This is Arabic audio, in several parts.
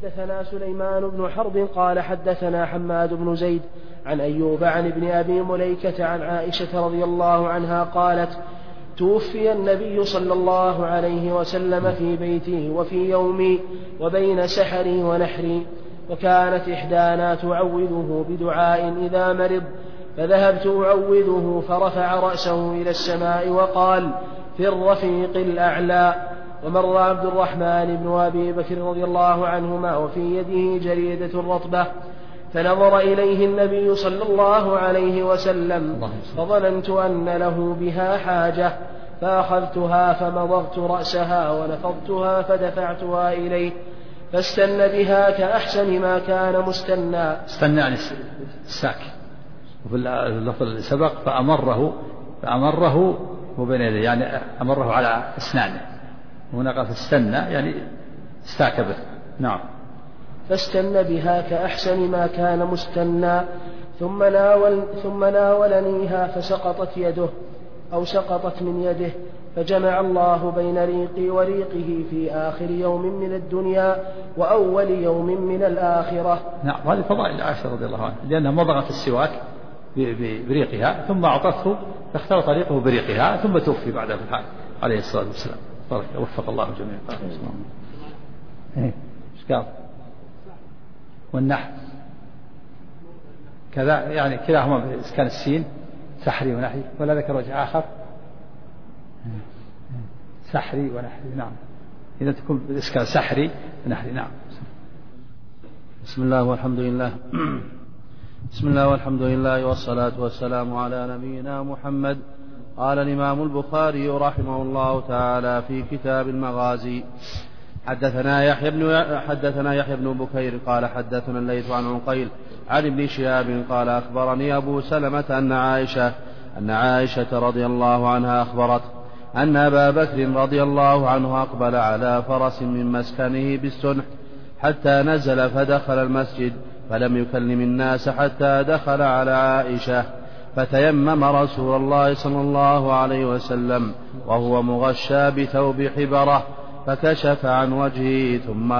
حدثنا سليمان بن حرب قال حدثنا حماد بن زيد عن أيوب عن ابن أبي مليكة عن عائشة رضي الله عنها قالت توفي النبي صلى الله عليه وسلم في بيته وفي يومي وبين سحري ونحري، وكانت إحدانا تعوذه بدعاء إذا مرض، فذهبت أعوذه فرفع رأسه إلى السماء وقال في الرفيق الأعلى. ومر عبد الرحمن بن أبي بكر رضي الله عنهما وفي يده جريدة رطبة، فنظر إليه النبي صلى الله عليه وسلم فظننت أن له بها حاجة، فأخذتها فمضغت رأسها ونفضتها فدفعتها إليه فاستن بها كأحسن ما كان مستنى. استنى يعني الساك، وفي اللفظ اللي سبق فأمره وبين يديه يعني أمره على أسنانه، هنا قال فاستنى يعني استاك به. نعم. فاستن بها كأحسن ما كان مستنى، ثم ناولنيها فسقطت يده أو سقطت من يده، فجمع الله بين ريقي وريقه في آخر يوم من الدنيا وأول يوم من الآخرة. نعم، هذه فضائل عائشة رضي الله عنها، لأنها مضغت السواك بريقها ثم أعطته فاختلط ريقه بريقها ثم توفي بعدها في الحال عليه الصلاة والسلام. وفق الله جميعا. ايش قال؟ والنحل كذا يعني كلاهما بإسكان السين، سحري ونحري، ولا ذكر وجه آخر؟ سحري ونحري. نعم، إذا تكون بإسكان سحري ونحري. نعم. بسم الله والحمد لله. بسم الله والحمد لله والصلاة والسلام على نبينا محمد. قال الإمام البخاري رحمه الله تعالى في كتاب المغازي حدثنا يحيى بن بكير قال حدثنا الليث عن عقيل عن ابن شهاب قال أخبرني أبو سلمة أن عائشة رضي الله عنها أخبرت أن أبا بكر رضي الله عنه أقبل على فرس من مسكنه بالسنح حتى نزل فدخل المسجد فلم يكلم الناس حتى دخل على عائشة، فتيمم رسول الله صلى الله عليه وسلم وهو مغشى بثوب حبرة، فكشف عن وجهه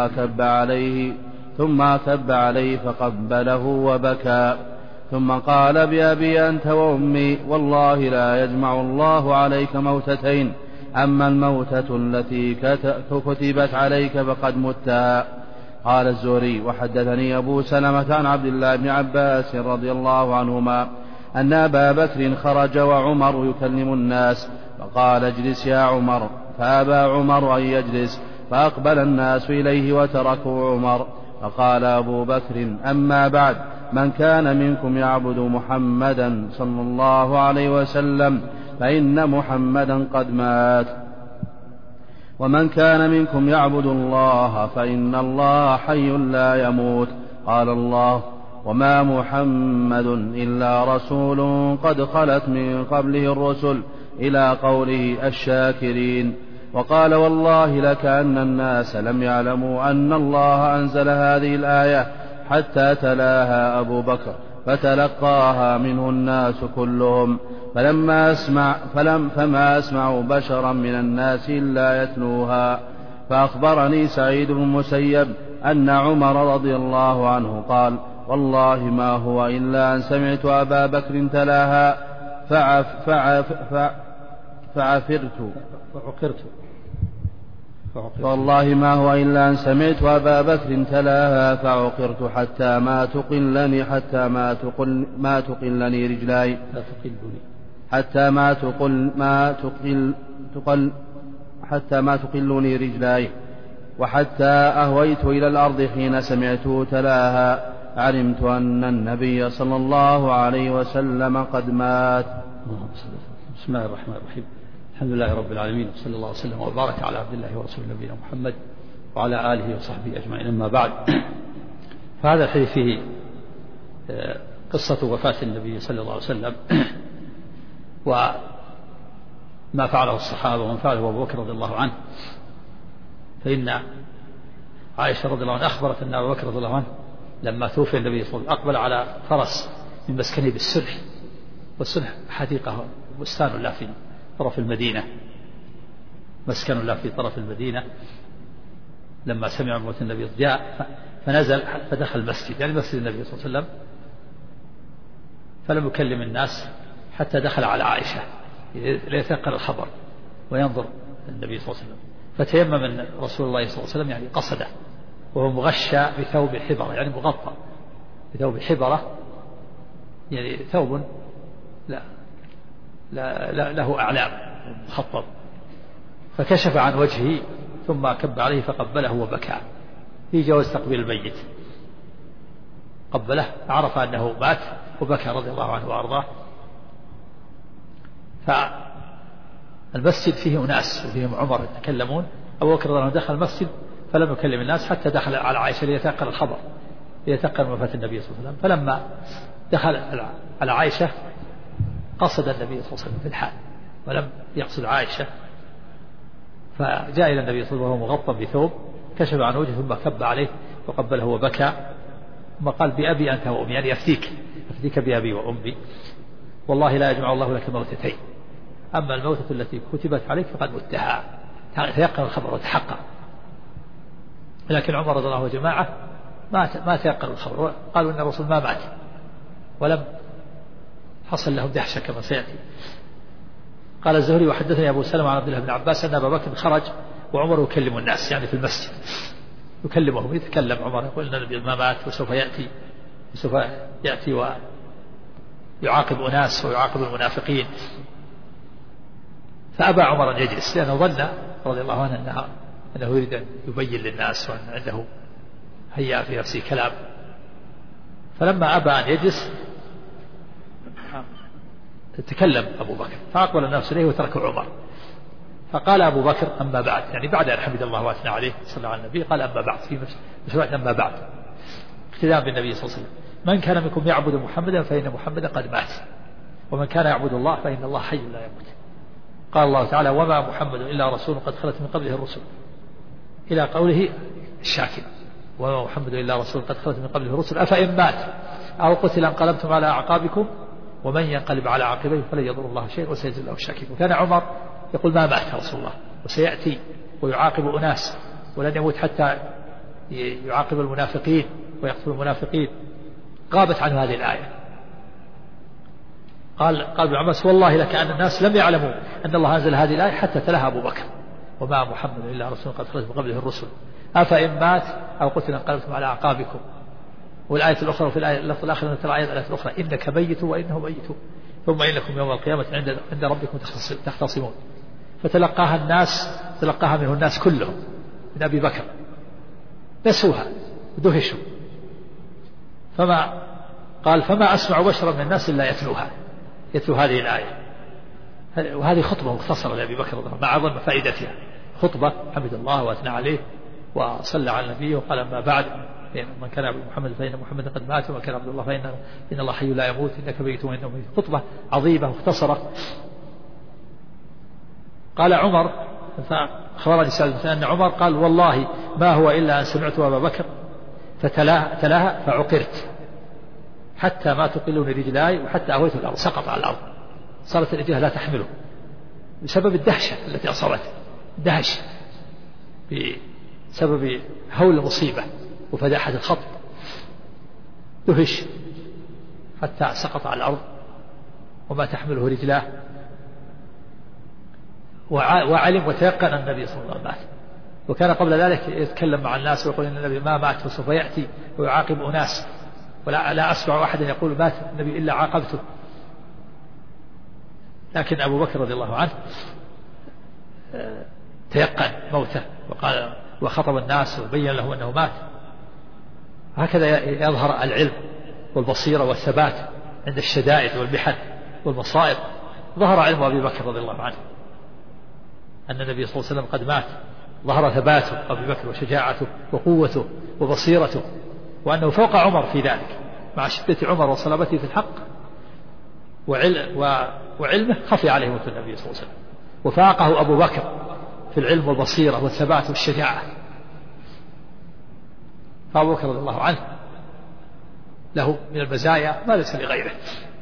ثم كب عليه فقبله وبكى، ثم قال بأبي أنت وأمي والله لا يجمع الله عليك موتتين، أما الموتة التي كتبت عليك فقد متها. قال الزهري وحدثني أبو سلمة عن عبد الله بن عباس رضي الله عنهما أن أبا بكر خرج وعمر يكلم الناس فقال اجلس يا عمر، فأبى عمر أن يجلس، فأقبل الناس إليه وتركوا عمر، فقال أبو بكر أما بعد، من كان منكم يعبد محمدا صلى الله عليه وسلم فإن محمدا قد مات، ومن كان منكم يعبد الله فإن الله حي لا يموت. قال الله وما محمد إلا رسول قد خلت من قبله الرسل إلى قوله الشاكرين. وقال والله لكأن الناس لم يعلموا أن الله أنزل هذه الآية حتى تلاها أبو بكر فتلقاها منه الناس كلهم، فما أسمع بشرا من الناس إلا يتلوها. فأخبرني سعيد بن المسيب أن عمر رضي الله عنه قال والله ما هو إلا أن سمعت أبا بكر تلاها والله ما هو إلا أن سمعت أبا بكر تلاها فعقرت حتى ما تقلني رجلاي حتى ما تقلني رجلاي، وحتى أهويت إلى الأرض حين سمعته تلاها، علمت أن النبي صلى الله عليه وسلم قد مات. بسم الله الرحمن الرحيم. الحمد لله رب العالمين، وصلى الله وسلم وبارك على عبد الله ورسوله نبينا محمد وعلى آله وصحبه أجمعين. أما بعد، فهذا الحديث فيه قصة وفاة النبي صلى الله عليه وسلم وما فعله الصحابة ومن فعله أبو بكر رضي الله عنه. فإن عائشة رضي الله عنها أخبرت أن أبو بكر رضي الله عنه لما توفي النبي صلى الله عليه وسلم أقبل على فرس من مسكنه بالسنح، والسنح حديقة بستان له في طرف المدينة، مسكن له في طرف المدينة. لما سمع موت النبي جاء فنزل فدخل المسجد، يعني مسجد النبي صلى الله عليه وسلم، فلم يكلم الناس حتى دخل على عائشة ليتنقل الخبر وينظر النبي صلى الله عليه وسلم، فتيمم من رسول الله صلى الله عليه وسلم يعني قصده وهو مغشى بثوب حبرة، يعني مغطى بثوب حبرة، يعني ثوب له أعلام مخطط، فكشف عن وجهه ثم كب عليه فقبله وبكى في جواز تقبيل الميت، قبله عرف أنه مات وبكى رضي الله عنه وأرضاه. فالمسجد فيه أناس وفيهم عمر يتكلمون، أبو بكر رضي الله عنه دخل المسجد فلم يكلم الناس حتى دخل على عائشة ليتنقل الخبر، ليتنقل وفاة النبي صلى الله عليه وسلم. فلما دخل على عائشة قصد النبي صلى الله عليه وسلم في الحال ولم يقصد عائشة، فجاء إلى النبي صلى الله عليه وسلم وهو مغطى بثوب، كشف عن وجهه ثم كب عليه وقبله وبكى، ثم قال بأبي أنت وأمي، يعني أفديك بأبي وأمي، والله لا يجمع الله لك موتتين، أما الموتة التي كتبت عليك فقد متها، تيقن الخبر وتحقق. لكن عمر رضي الله عنه وجماعة ما تيقن الخبر، قالوا إن الرسول ما مات، ولم حصل لهم دهشة كما سيأتي. قال الزهري وحدثني أبو سلمة عن عبد الله بن عباس أن أبا بكر خرج وعمر يكلم الناس، يعني في المسجد يكلمهم، يتكلم عمر يقول أن النبي ما مات وسوف يأتي ويعاقب أناس ويعاقب المنافقين. فأبى عمر أن يجلس لأنه ظن رضي الله عنه أنه يريد أن يبين للناس وأن عنده هيأ في نفسه كلام، فلما أبى أن يجلس تكلم أبو بكر فأقبل الناس إليه وتركوا عمر، فقال أبو بكر أما بعد، يعني بعد أن حمد الله وأثنى عليه صلى على النبي قال أما بعد، في مشروع أما بعد اقتداء بالنبي صلى الله عليه وسلم، من كان منكم يعبد محمدا فإن محمدا قد مات، ومن كان يعبد الله فإن الله حي لا يموت. قال الله تعالى وما محمد إلا رسول قد خلت من قبله الرسل، إلى قوله الشاكر وما محمد إلا رسول قد خلت من قبله الرسل أفإن مات أو قتل انقلبتم على أعقابكم ومن ينقلب على عقبيه فلن يضر الله شيئا وسيجزي الله الشاكرين. وكان عمر يقول ما مات رسول الله وسيأتي ويعاقب أناس ولن يموت حتى يعاقب المنافقين ويقتل المنافقين. غابت عنه هذه الآية. قال ابن عباس والله لكأن الناس لم يعلموا أن الله أنزل هذه الآية حتى تلاها أبو بكر وما محمد إلا رسول قد خلت من قبله الرسل أفإن مات أو قتل انقلبتم على أعقابكم. والآية الأخرى في الآية اللفظ الآخر من الآية الأخرى إنك ميت وإنه ميت ثم إنكم يوم القيامة عند ربكم تختصمون. تلقاها منه الناس كلهم من أبي بكر نسوها دهشوا، فما أسمع بشرا من الناس إلا يتلو هذه الآية. وهذه خطبة مختصرة لأبي بكر رضي الله عنه مع عظم فائدتها، خطبة حمد الله وأثنى عليه وصلى على النبي وقال أما بعد من كان عبد محمد فإن محمد قد مات ومن كان عبد الله فإن الله حي لا يموت إنك ميت وإنه ميت. خطبة عظيمة مختصرة. قال عمر فأخبرني سالم أن عمر قال والله ما هو إلا أن سمعت أبا بكر فتلاها فعقرت حتى ما تقلني رجلاي وحتى أهويت الأرض، سقط على الأرض، صارت الرجلة لا تحمله بسبب الدهشة التي أصابته، دهش بسبب هول المصيبة وفداحة الخطب، دهش حتى سقط على الأرض وما تحمله رجلاه، وعلم وتيقن أن النبي صلى الله عليه وسلم مات. وكان قبل ذلك يتكلم مع الناس ويقول إن النبي ما مات وسوف يأتي ويعاقب أناس، ولا أسمع أحدا يقول مات النبي إلا عاقبته. لكن أبو بكر رضي الله عنه تيقن موته وقال وخطب الناس وبين له أنه مات. هكذا يظهر العلم والبصيرة والثبات عند الشدائد والمحن والمصائب. ظهر علم أبي بكر رضي الله عنه أن النبي صلى الله عليه وسلم قد مات، ظهر ثباته أبي بكر وشجاعته وقوته وبصيرته، وأنه فوق عمر في ذلك مع شدة عمر وصلابته في الحق وعلمه خفي عليه موت النبي صلى الله عليه وسلم، وفاقه أبو بكر في العلم والبصيرة والثبات والشجاعة. فأبو بكر رضي الله عنه له من المزايا ما ليس لغيره،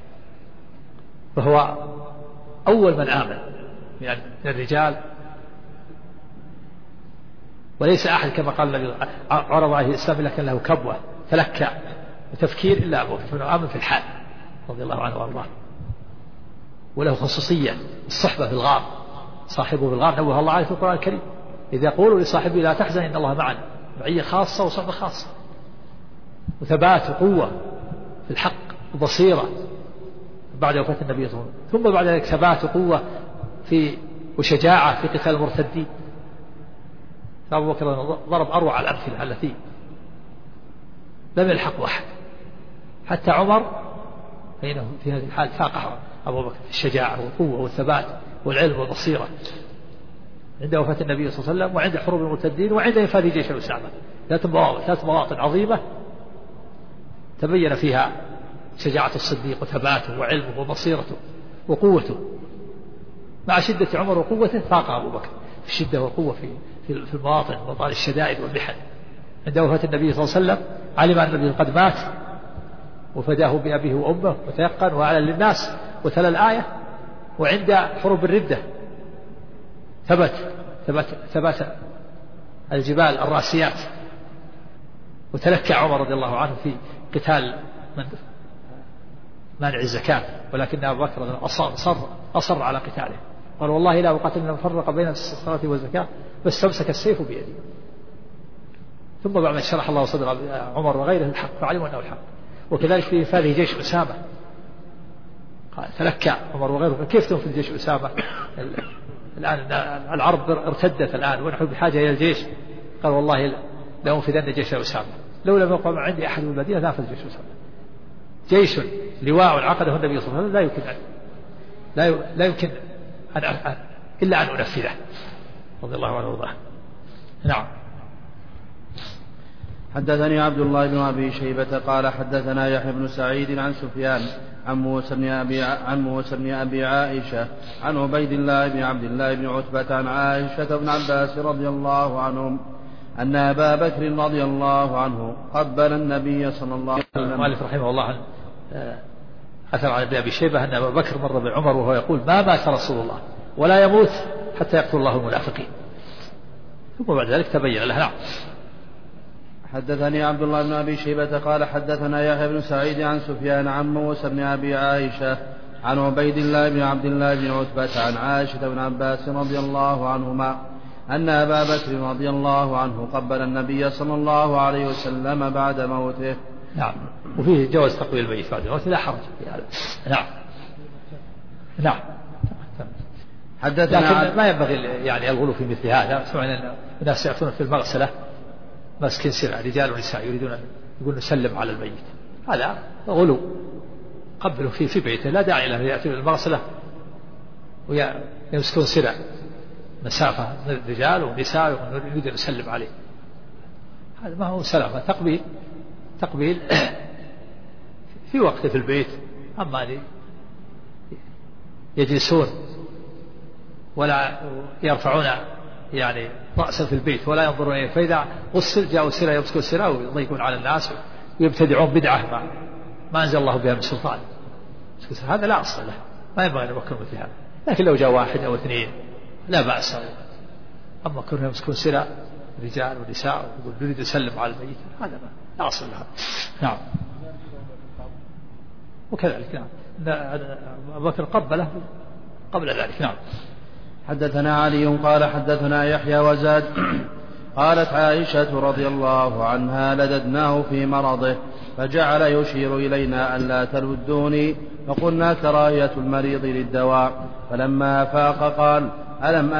فهو أول من آمن من الرجال وليس أحد كما قال النبي عرض عليه الإسلام لكن له كبوة تلكى وتفكير إلا أبو بكر آمن في الحال رضي الله عنه وأرضاه. وله خصوصية الصحبة في الغار، صاحبه في الغار نبه الله عليه في القرآن الكريم إذا يقولوا لصاحبه لا تحزن إن الله معنا، معية خاصة وصحبة خاصة وثبات وقوة في الحق وبصيرة بعد وفاة النبي صلى الله عليه وسلم، ثم بعد ذلك ثبات وقوة وشجاعة في قتال المرتدين. فأبو بكر ضرب أروع الأمثلة التي لم يلحق أحد، حتى عمر فإنه في هذه الحال فاقه أبو بكر في الشجاعة والقوة والثبات والعلم والبصيرة عند وفاة النبي صلى الله عليه وسلم وعند حروب المرتدين وعند إنفاذ جيش أسامة. ثلاث مواطن عظيمة تبين فيها شجاعة الصديق وثباته وعلمه وبصيرته وقوته. مع شدة عمر وقوته فاق أبو بكر في الشدة والقوة في المواطن وطال الشدائد والمحن. عند وفاة النبي صلى الله عليه وسلم علم أن النبي قد مات وفداه بأبيه وأمه وتيقن وأعلن للناس وتلا الآية. وعند حروب الردة ثبت الجبال الراسيات وتلكى عمر رضي الله عنه في قتال مانع الزكاة، ولكن أبو بكر أصر على قتاله قال والله لا أقاتل من فرق بين الصلاة والزكاة فاستمسك السيف بيده. ثم بعد ما شرح الله صدر عمر وغيره الحق فعلموا أنه الحق. وكذلك في إنفاذ جيش أسامة قال تلكى عمر وغيره كيف تنفذ جيش أسامة الآن العرب ارتدت الآن ونحن بحاجة إلى الجيش. قال والله لأنفذن جيش أسامة لو لم يقم عندي أحد من المدينة نافذ جيش أسامة. جيش لواء عقده النبي صلى الله عليه وسلم لا يمكن إلا أن أنفذه رضي الله عنه وارضاه. نعم. حدثني عبد الله بن أبي شيبة قال حدثنا يحيى بن سعيد عن سفيان عن موسى بن أبي عائشة عن عبيد الله بن عبد الله بن عتبة عن عائشة بن عباس رضي الله عنهم أن أبا بكر رضي الله عنه قبل النبي صلى الله عليه وسلم. المؤلف رحمه الله أثر عن أبي شيبة أن أبا بكر مر بعمر وهو يقول ما مات رسول الله ولا يموت حتى يقتل الله المنافقين. ثم بعد ذلك تبين له. نعم. حدثني عبد الله بن أبي شيبة قال حدثنا يحيى بن سعيد عن سفيان عن موسى بن أبي عائشة عن عبيد الله بن عبد الله بن عتبة عن عائشة بن عباس رضي الله عنهما أن أبا بكر رضي الله عنه قبل النبي صلى الله عليه وسلم بعد موته. نعم. وفيه جواز تقبيل الميت بعد موته لا حرج في هذا. نعم. نعم. لكن ما ينبغي يعني الغلو في مثل هذا. سمعنا الناس يأتون في المغسلة ماسكين سرعة رجال ونساء يريدون يقول نسلم على الميت، هذا غلو. قبلوا فيه في بيته لا داعي له يأتون المغسلة ويمسكون سرع مسافة من الرجال والنساء يريدون يسلم عليه، هذا ما هو سلامة. تقبيل في وقته في البيت. أما يجلسون ولا يرفعون يعني رأسا في البيت ولا ينظرون إليه، فإذا غسل جاءوا سرا يمسكوا سرا ويضيقون على الناس ويبتدعون بدعة ما أنزل الله بها من سلطان، هذا لا أصل له، ما ينبغي أن يفكر مثل هذا. لكن لو جاء واحد أو اثنين لا بأس. أما كونهم يمسكون سرا رجال ونساء ويقول نريد يسلم على الميت، هذا لا أصل له. نعم. وكذلك نعم أبو بكر قبله قبل ذلك. نعم. حدثنا علي قال حدثنا يحيى وزاد قالت عائشة رضي الله عنها لددناه في مرضه فجعل يشير إلينا ألا تلدوني فقلنا كراهية المريض للدواء، فلما أفاق قال ألم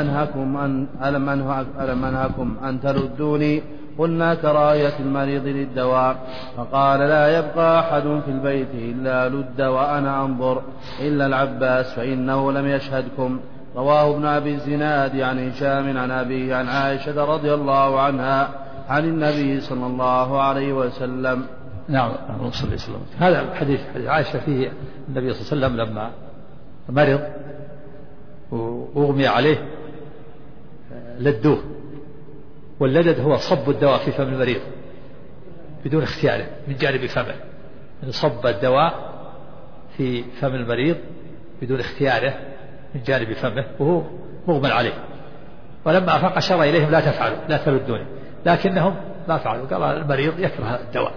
أنهكم أن تلدوني؟ قلنا كراهية المريض للدواء، فقال لا يبقى أحد في البيت إلا لد وأنا أنظر إلا العباس فإنه لم يشهدكم. رواه ابن أبي الزناد عن هشام عن أبيه عن عائشة رضي الله عنها عن النبي صلى الله عليه وسلم. نعم. هذا الحديث عائشة فيه النبي صلى الله عليه وسلم لما مرض وأغمي عليه لدوه، واللدد هو صب الدواء في فم المريض بدون اختياره من جانب فمه، صب الدواء في فم المريض بدون اختياره من جانب فمه وهو مغمى عليه. ولما أفاق أشار إليهم لا تفعلوا لا تردوني، لكنهم ما فعلوا. قال المريض يكره الدواء،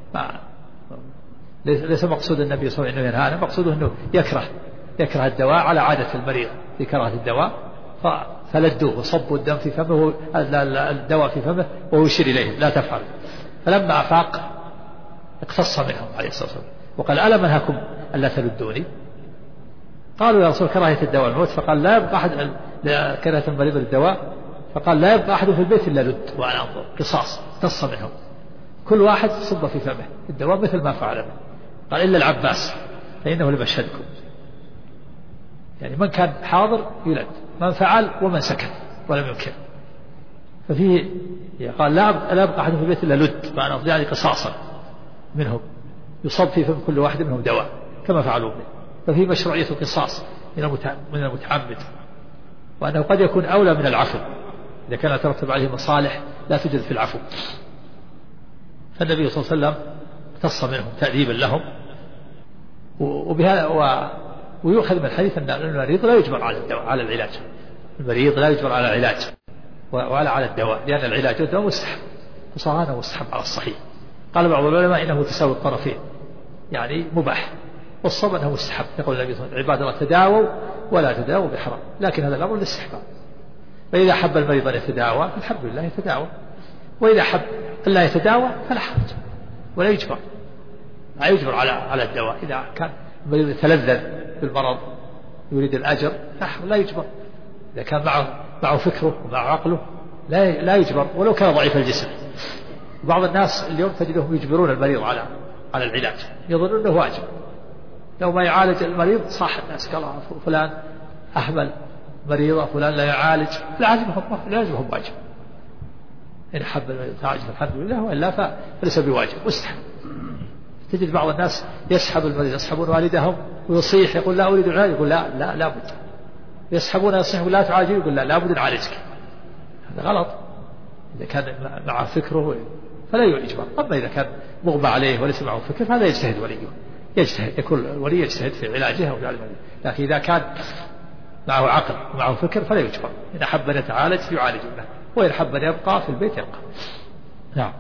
ليس مقصود النبي صلى الله عليه وسلم أنه ينهانا، مقصوده أنه يكره الدواء على عادة المريض في كراهة الدواء، فلدوه وصبوا الدم في فمه الدواء في فمه وهو يشير إليهم لا تفعلوا. فلما أفاق اقتص منهم عليه الصلاة والسلام وقال ألم أنهكم ألا تلدوني؟ قالوا يا رسول كراهية الدواء الموت، فقال لا يبقى أحد كراهية المريض للدواء، فقال لا يبقى أحد في البيت إلا لد وأنا أنظر. قصاص اقتص منهم، كل واحد صب في فمه الدواء مثل ما فعل به. قال إلا العباس فإنه لمشهدكم، يعني من كان حاضر يلد، من فعل ومن سكت ولم ينكر. ففيه قال لا يبقى أحد في البيت إلا لد فأنا أنظر، يعني قصاصا منهم يصب في فم كل واحد منهم دواء كما فعلوا به. ففي مشروعية القصاص من المتعمد، وأنه قد يكون أولى من العفو إذا كان يترتب عليه مصالح لا توجد في العفو. فالنبي صلى الله عليه وسلم اقتص منهم تأديبا لهم. وبهذا ويؤخذ من الحديث أن المريض لا يجبر على الدواء على العلاج، المريض لا يجبر على العلاج ولا على الدواء، لأن العلاج والدواء مستحب، وصار مستحب على الصحيح. قال بعض العلماء إنه تساوي الطرفين، يعني مباح، والصوم أنه مستحب. يقول النبي صلى الله عليه وسلم عباد الله تداووا ولا تداووا بحرام، لكن هذا الأمر للاستحباب. فإذا حب المريض أن يتداوى الحمد لله يتداوى، وإذا حب أن لا يتداوى فلا حرج ولا يجبر، لا يجبر على الدواء. إذا كان المريض يتلذذ بالمرض يريد الأجر لا يجبر. إذا كان معه فكره ومعه عقله لا يجبر ولو كان ضعيف الجسم. بعض الناس اليوم تجدهم يجبرون المريض على العلاج، يظنون أنه واجب. لو ما يعالج المريض صاح الناس قال فلان أهمل مريضة، فلان لا يعالج، العلاج واجب. إن حب المريض تعالج الحمد لله، وإلا فليس بواجب مستحب. تجد بعض الناس يسحب المريض، يسحبون والدهم ويصيح يقول لا أريد العلاج، يقول لا بد. يسحبون يصيح لا تعالج، يقول لا بد نعالجك. هذا غلط. إذا كان مع فكره فلا يجبر. أما إذا كان مغمى عليه وليس معه فكر فهذا يجتهد وليه، يكون الولي يجتهد في علاجه وفي المريض. لكن إذا كان معه عقل ومعه فكر فلا يجبر. إن أحب أن يتعالج يعالج له، وإن أحب أن يبقى في البيت يبقى. نعم.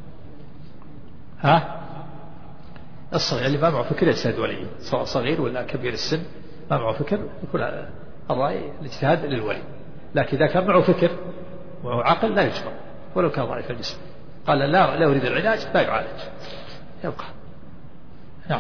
الصغير اللي ما معه فكر يجتهد وليه، سواء صغير ولا كبير السن ما معه فكر يكون الرأي الاجتهاد للولي. لكن إذا كان معه فكر ومعه عقل لا يجبر ولو كان ضعيف الجسم. قال لا يريد العلاج لا يعالج يبقى. نعم.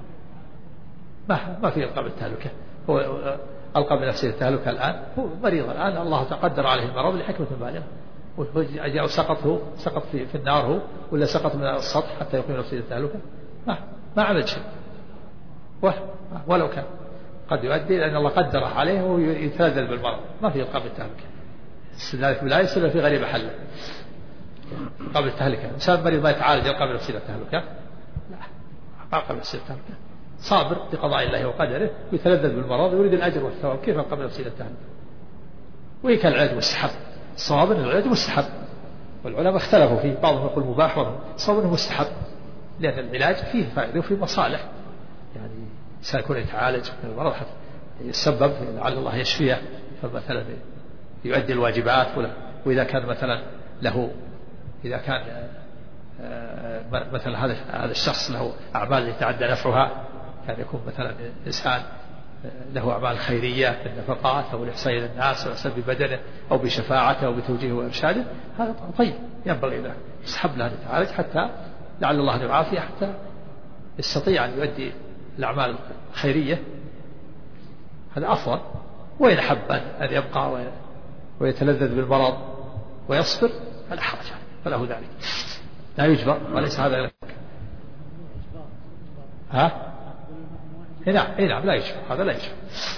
ما في ألقى بالتهلكة، هو ألقى بنفسه التهلكة الآن، هو مريض الآن الله تقدر عليه المرض لحكمة بالغة. سقط في النار هو، ولا سقط من السطح حتى يقيم نفسه التهلكة، ما عمل شيء. ولو كان قد يؤدي لأن الله قدره عليه وهو يتلذذ بالمرض، ما في إلقاء بالتهلكة. استدلالك لا يصل في غريب حله قبل التهلكة. إنسان مريض ما يتعالج يلقى بنفسه التهلكة، لا ما قبل نفسه التهلكة، صابر بقضاء الله وقدره ويتلذذ بالمرض ويريد الأجر والثواب، كيف يلقى بنفسه التهلكة؟ وإن كان العلاج مستحب، الصواب أن العلاج مستحب، والعلماء اختلفوا فيه، بعضهم يقول مباح وبعضهم الصواب أنه مستحب، لأن العلاج فيه فائدة وفيه مصالح. يعني إنسان يكون يتعالج من المرض حتى يسبب لعل الله يشفيه، فمثلا يؤدي الواجبات، وإذا كان مثلا له، إذا كان مثلا هذا الشخص له أعمال يتعدى نفعها، كان يكون مثلا إنسان له أعمال خيرية بالنفقات أو الإحسان إلى الناس أو سلب بدنه أو بشفاعته أو بتوجيهه وإرشاده، هذا طيب ينبغي له يسحب له أن يتعالج حتى لعل الله أن يعافيه حتى يستطيع أن يؤدي الأعمال الخيرية، هذا أفضل. وإن حب أن يبقى ويتلذذ بالمرض ويصبر فلا حرج فله ذلك، لا يجبر وليس هذا لك. نعم لا يجبر، هذا لا يجبر.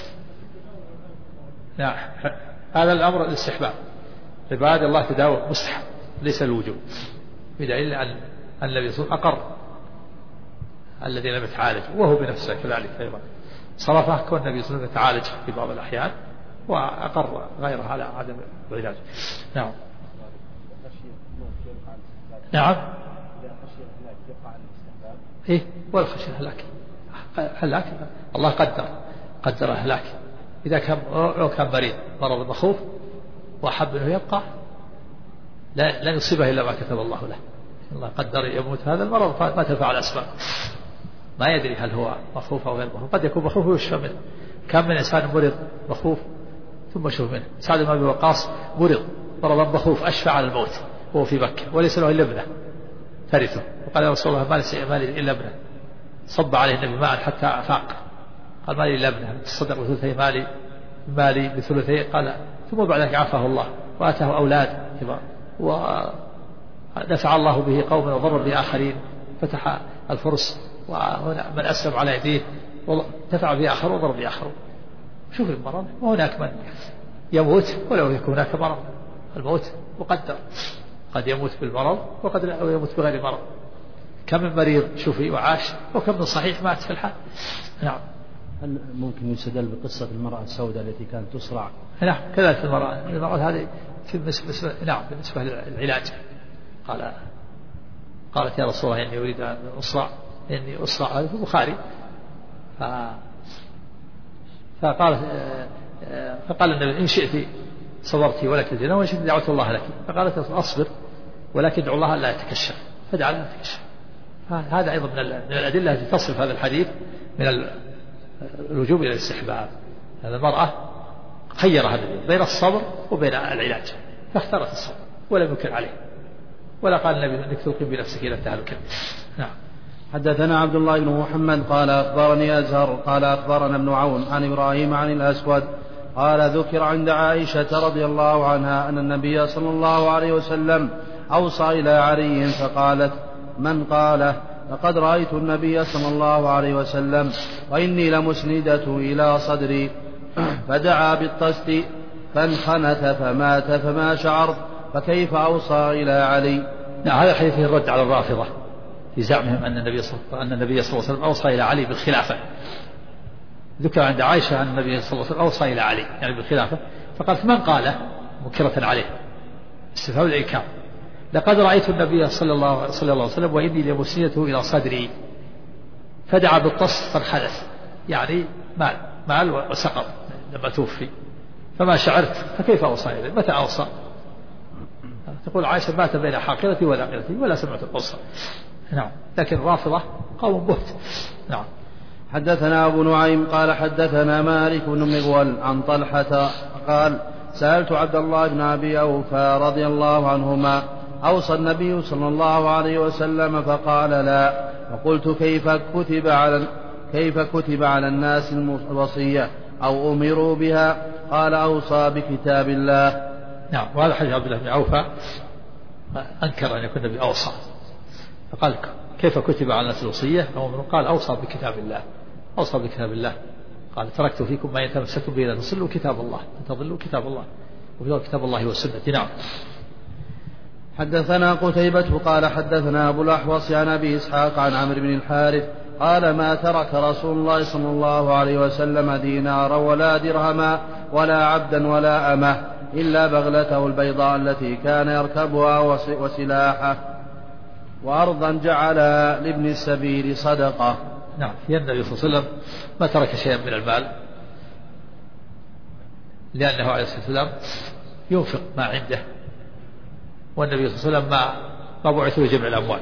نعم هذا الأمر الاستحباب، عباد الله تداوى مستحب ليس الوجوب، بدليل أن النبي صلى الله عليه وسلم أقر الذي لم يتعالج، وهو بنفسه كذلك أيضا صرفه كون النبي صلى الله عليه وسلم يتعالج في بعض الأحيان وأقر غيره على عدم العلاج. نعم. نعم. والخشية هلاك الله قدر الهلاك. إذا كان لو كان مريض مرض مخوف وأحب أنه يبقى لا يصيبه إلا ما كتب الله له. الله قدر يموت هذا المرض ما تنفع الأسباب، ما يدري هل هو مخوف أو غير مخوف، قد يكون مخوف ويشفى منه. كم من إنسان مرض مخوف ثم شفى منه. سعد بن أبي وقاص مرض مرضا مخوف أشفى على الموت وهو في مكة وليس له إلا ابنه ثالثه، وقال يا رسول الله ما لي إلا ابنه، صب عليه النبي ماء حتى أفاق، قال ما لي إلا ابنه، تصدق بثلثي مالي بثلثي، قال ثم بعد ذلك عافاه الله وآتاه أولاد كبار ودفع الله به قوما وضر به آخرين، فتح الفرس ومن أسلم على يديه دفع به آخر وضر به آخر. شوف المرض، وهناك من يموت ولو يكون هناك مرض، الموت مقدر، قد يموت بالمرض وقد يموت بغير مرض. كم من مريض شفي وعاش وكم من صحيح مات في الحال. نعم. هل ممكن يستدل بقصة المرأة السوداء التي كانت تسرع؟ نعم كذلك المرأة هذه بالنسبة للعلاج قالت يا رسول الله إني أريد أن أسرع، هذا في البخاري. فقال النبي إن شئت صبرت ولك الجنة وإن شئت دعوت الله لك، فقالت أصبر ولكن ادعو الله لا يتكشف، فدعا لا يتكشف. هذا أيضا من الأدلة التي تصرف هذا الحديث من الوجوب إلى الاستحباب. هذا المرأة خيرها النبي بين الصبر وبين العلاج، فاختارت الصبر ولم ينكر عليه، ولا قال النبي انك تلقي بنفسك الى التهلكه. نعم. حدثنا عبد الله بن محمد قال اخبرني ازهر قال اخبرنا ابن عون عن ابراهيم عن الاسود قال ذكر عند عائشه رضي الله عنها ان النبي صلى الله عليه وسلم اوصى الى علي فقالت من قاله؟ لقد رايت النبي صلى الله عليه وسلم واني لمسندته الى صدري، فدعا بالطست فانخنث فمات فما شعرت، فكيف أوصى إلى علي؟ نعم. هذا الحديث فيه الرد على الرافضة في زعمهم أن النبي صلى الله عليه وسلم أوصى إلى علي بالخلافة. ذكر عند عائشة أن النبي صلى الله عليه وسلم أوصى إلى علي يعني بالخلافة، فقالت من قاله مكرة عليه استفهام الإنكار. لقد رأيت النبي صلى الله عليه وسلم وإني لمسندته إلى صدري، فدعا بالطست فانخنث يعني مال وسقط لما توفي، فما شعرت فكيف أوصى إليه؟ متى أوصى؟ تقول عائشة مات بين حاقرتي وذاقرتي ولا سمعت القصة. نعم. لكن الرافضة قوم بهت. نعم. حدثنا أبو نعيم قال حدثنا مالك بن مغول عن طلحة قال سألت عبد الله بن أبي أوفى رضي الله عنهما أوصى النبي صلى الله عليه وسلم؟ فقال لا. فقلت كيف كتب على الناس الوصية أو أمروا بها؟ قال أوصى بكتاب الله. نعم. وهذا حديث عبد الله بن عوفة أنكر أن يكون النبي أوصى، فقال كيف كتب على الناس الوصية؟ قال أوصى بكتاب الله، أوصى بكتاب الله. قال تركت فيكم ما يتمسكوا به لا تصلوا كتاب الله، تضلوا كتاب الله، وفي كتاب الله والسنة. نعم. حدثنا قتيبة قال حدثنا أبو الأحوص عن أبي إسحاق عن عمرو بن الحارث قال ما ترك رسول الله صلى الله عليه وسلم دينارا ولا درهما ولا عبدا ولا أمه إلا بغلته البيضاء التي كان يركبها وسلاحه، وأرضا جعلها لابن السبيل صدقة. نعم. في النبي صلى الله عليه وسلم ما ترك شيئا من المال، لأنه عليه الصلاة والسلام ينفق ما عنده، والنبي صلى الله عليه وسلم ما بعث لجمع الأموال.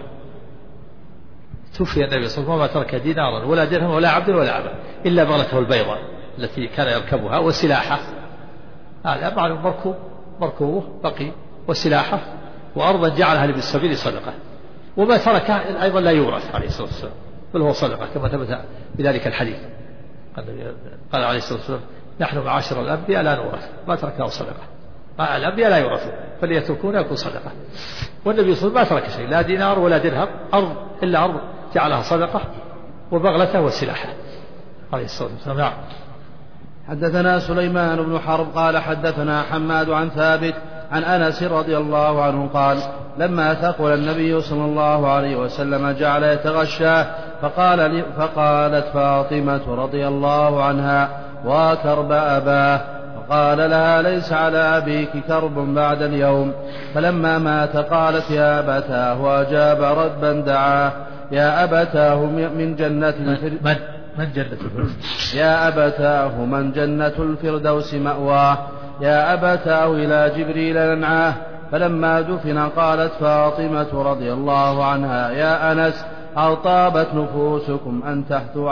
توفي النبي صلى الله عليه وسلم ما ترك دينارا ولا درهم ولا عبد ولا أمة إلا بغلته البيضاء التي كان يركبها وسلاحه، هذا معلوم مركوبه بقي وسلاحه، وأرضا جعلها لابن السبيل صدقة. وما تركه أيضا لا يورث عليه الصلاة والسلام بل هو صدقة كما ثبت بذلك الحديث. قال عليه الصلاة والسلام نحن معاشر الأنبياء لا نورث، ما تركه صدقة، الأنبياء لا يورثون فليتركونه يكون صدقة. والنبي صلى الله عليه وسلم ما ترك شيء لا دينار ولا درهم، أرض إلا أرض جعلها صدقة وبغلته وسلاحه عليه الصلاة والسلام. نعم. حدثنا سليمان بن حرب قال حدثنا حماد عن ثابت عن أنس رضي الله عنه قال لما ثقل النبي صلى الله عليه وسلم جعل يتغشاه فقالت فاطمة رضي الله عنها وكرب أباه، فقال لها ليس على أبيك كرب بعد اليوم. فلما مات قالت يا أبتاه، وأجاب ربا دعاه يا أبتاه من جنة من جنة الفردوس يا أبتاه من جنة الفردوس مأواه. يا أبتاه إلى جبريل ننعاه. فلما دفن قالت فاطمة رضي الله عنها يا أنس هل طابت نفوسكم أن تحثوا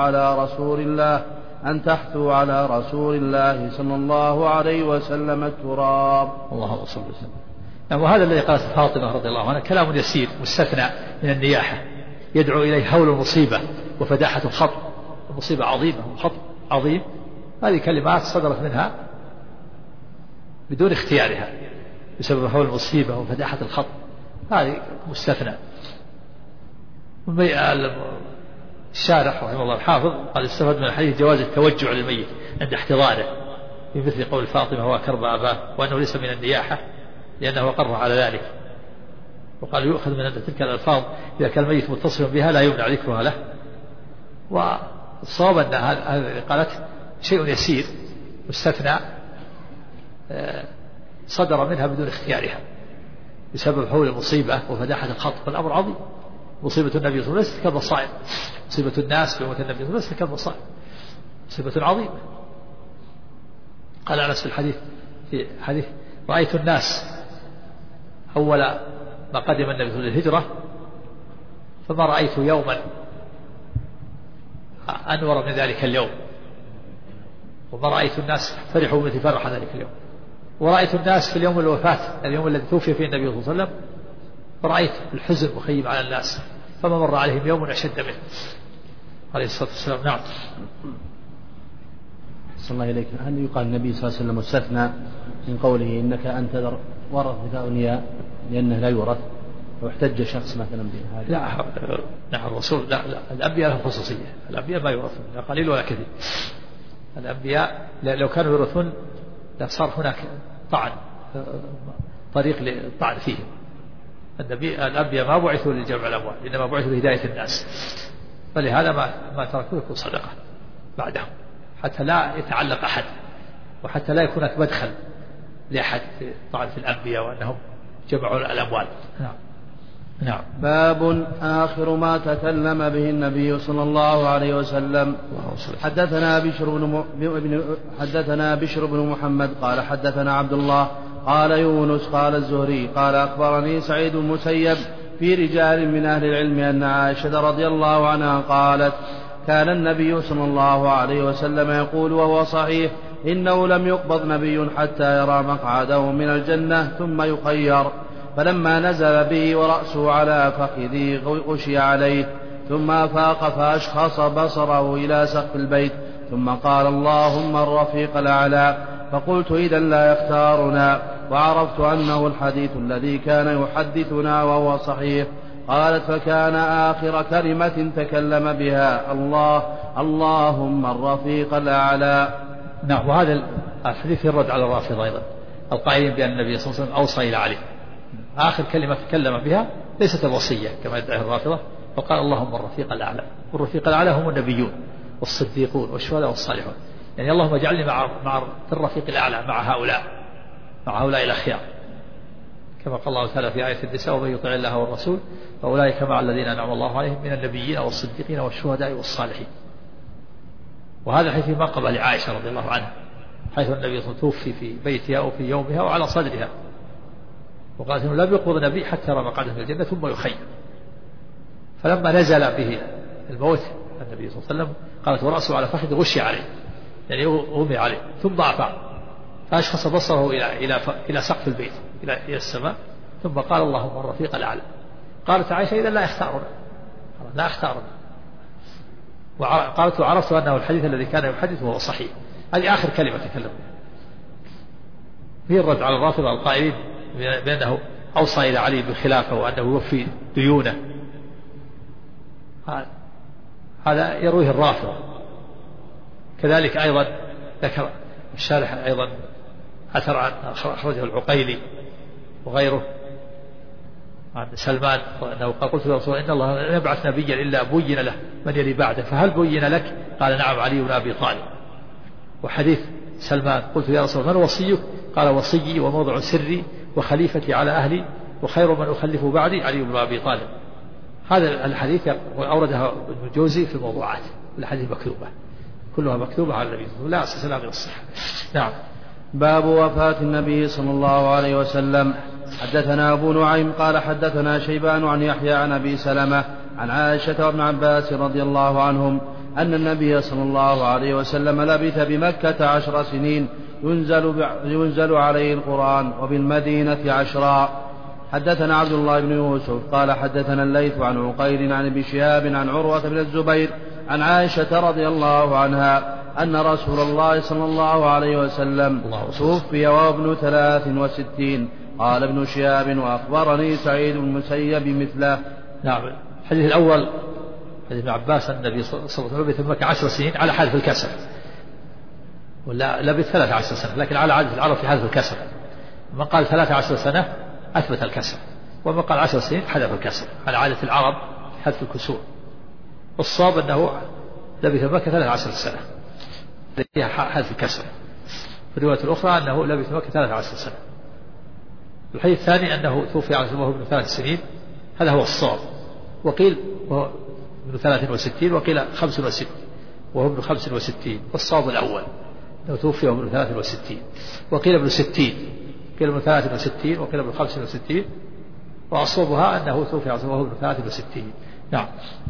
على رسول الله صلى الله عليه وسلم التراب. اللهم صل وسلم. وهذا الذي قالت فاطمة رضي الله عنها كلام يسير مستثنى من النياحة يدعو إليه هول المصيبة وفداحة الخطر. المصيبة عظيمة وخطر عظيم. هذه كلمات صدرت منها بدون اختيارها بسبب هول المصيبة وفداحة الخطر. هذه مستثنى. الشارح رحمه الله الحافظ قال استفاد من الحديث جواز التوجع للميت عند احتضاره بمثل قول فاطمة هو كرب أباه وأنه ليس من النياحة لأنه أقر على ذلك. وقال يؤخذ من تلك الألفاظ إذا كان الميت متصلا بها لا يمنع ذكرها له. والصواب أن هذا قالت شيء يسير مستثنى صدر منها بدون اختيارها بسبب حول المصيبة وفداحة الخطر. فالأمر عظيم. مصيبة النبي صلى الله عليه وسلم ليست كالمصائب. مصيبة الناس في موت النبي صلى الله عليه وسلم ليست كالمصائب. مصيبة عظيمة. قال أنس في حديث رأيت الناس أول ما قدم النبي صلى الله عليه وسلم الهجرة فما رأيت يوما أنور من ذلك اليوم وما رأيت الناس فرحوا مثل فرح ذلك اليوم. ورأيت الناس في اليوم الوفاة اليوم الذي توفي فيه النبي صلى الله عليه وسلم فرأيت الحزن مخيم على الناس فما مر عليهم يوم أشد منه عليه الصلاة والسلام. نعم. صلى الله إليك. هل يقال النبي صلى الله عليه وسلم مستثنى من قوله إنك أن تذر ورثك أغنياء لأنه لا يورث واحتج شخص مثلا بهذا؟ لا نعم الرسول لا الأنبياء لهم خصوصية. الأنبياء ما يورثون لا قليل ولا كثير. الأنبياء لو كانوا يورثون لصار هناك طريق للطعن فيهم. الأنبياء ما بعثوا لجمع الأموال إنما بعثوا لهداية الناس. فلهذا ما تركوا يكون صدقة بعدهم حتى لا يتعلق أحد وحتى لا يكون مدخل لأحد طعن في الأنبياء وأنهم جمعوا الأموال. نعم. باب آخر ما تكلم به النبي صلى الله عليه وسلم. حدثنا بشر بن محمد قال حدثنا عبد الله قال يونس قال الزهري قال أخبرني سعيد المسيب في رجال من أهل العلم أن عائشة رضي الله عنها قالت كان النبي صلى الله عليه وسلم يقول وهو صحيح إنه لم يقبض نبي حتى يرى مقعده من الجنة ثم يخير. فلما نزل به ورأسه على فخذه غشي عليه ثم أفاق فأشخص بصره إلى سقف البيت ثم قال اللهم الرفيق الأعلى. فقلت إذا لا يختارنا وعرفت أنه الحديث الذي كان يحدثنا وهو صحيح. قالت فكان آخر كلمة تكلم بها اللهم الرفيق الأعلى. نعم. وهذا الحديث يرد على الرافضة أيضا القائلين بأن النبي صلى الله عليه وسلم أوصى إلى علي. آخر كلمة تكلم بها ليست الوصية كما يدعي الرافضة وقال اللهم الرفيق الأعلى. والرفيق الأعلى هم النبيون والصديقون والشهداء والصالحون. يعني اللهم اجعلني مع الرفيق الأعلى مع هؤلاء الأخيار كما قال الله تعالى في آية النساء ومن يطع الله والرسول فأولئك مع الذين أنعم الله عليهم من النبيين والصديقين والشهداء والصالحين. وهذا حيث منقبة لعائشة رضي الله عنها حيث النبي صلى الله عليه وسلم توفي في بيتها أو في يومها وعلى صدرها وقالت إنه لم يقبض نبي حتى يرى مقعده في الجنة ثم يخير. فلما نزل به الموت النبي صلى الله عليه وسلم قالت ورأسه على فخذ غشي عليه يعني أغمي عليه ثم أفاق فأشخص بصره إلى سقف البيت إلى السماء ثم قال اللهم الرفيق الأعلى. قالت عائشة إذا لا اختارنا وقالت وعرفت أنه الحديث الذي كان يحدث وهو صحيح. هذه آخر كلمة تكلم هي الرد على الرافضة القائلين بأنه أوصى إلى علي بالخلافة وأنه يوفي ديونه. هذا يرويه الرافضة. كذلك أيضا ذكر الشارح أيضا أثر عن أخرجه العقيلي وغيره عن سلمان أنه قلت له رسول إن الله لم يبعث نبيا إلا بين له من يلي بعده فهل بين لك؟ قال نعم علي بن أبي طالب. وحديث سلمان قلت يا رسول الله من وصيك؟ قال وصيي وموضع سري وخليفتي على أهلي وخير من أخلفه بعدي علي بن أبي طالب. هذا الحديث أوردها ابن الجوزي في الموضوعات. الحديث مكتوبة كلها مكتوبة على النبي لا أساس لها من الصحة. نعم. باب وفاة النبي صلى الله عليه وسلم. حدثنا أبو نعيم قال حدثنا شيبان عن يحيى عن أبي سلمة عن عائشة وابن عباس رضي الله عنهم أن النبي صلى الله عليه وسلم لبث بمكة 10 سنين ينزل عليه القرآن وبالمدينة 10. حدثنا عبد الله بن يوسف قال حدثنا الليث عن عقيل عن ابن شهاب عن عروة بن الزبير عن عائشة رضي الله عنها أن رسول الله صلى الله عليه وسلم توفي وهو ابن 63. قال ابن شهاب وأخبرني سعيد بن المسيب مثله. نعم. الحديث الأول حديث ابن عباس أن النبي صلى الله عليه وسلم لبث بمكة 10 سنين على حذف الكسر، ولا لبث 13 سنة، لكن على عادة العرب في حذف الكسر. من قال 13 سنة أثبت الكسر، ومن قال 10 سنين حذف الكسر على عادة العرب في حذف الكسور. والصواب أنه لبث بمكة 13 سنة فيها حذف الكسر. في الرواية الأخرى أنه لبث بمكة 13 سنة. الحديث الثاني أنه توفي وهو ابن 3 سنين، هذا هو الصواب. وقيل وهو ابن 63 وقيل 65 وهو ابن 65. والصواب الأول أنه توفي وهو ابن 63 وقيل ابن 60، قيل ابن 63 وقيل ابن 65، وأصوبها أنه توفي وهو ابن 63. نعم.